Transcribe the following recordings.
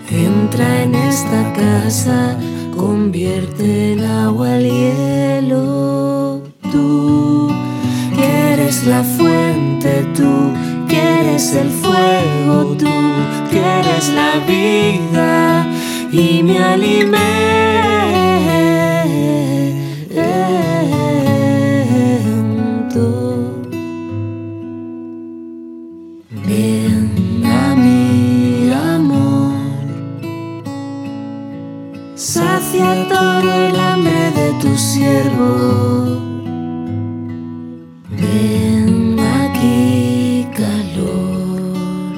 Entra en esta casa, convierte en agua el hielo. Tú, que eres la fuente, tú, que eres el fuego, tú, que eres la vida y mi alimento. Ven a mí, amor, sacia todo el hambre de tu siervo. Ven aquí, calor,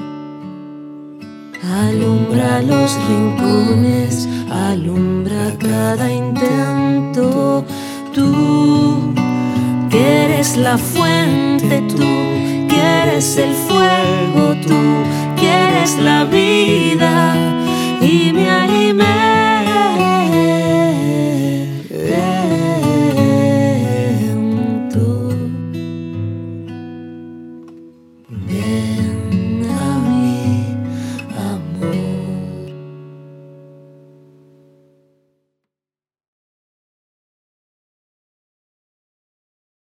alumbra los rincones, alumbra cada intento. Tú, que eres la fuente, tú, que eres el fuego, tú, que eres la vida y mi alimento.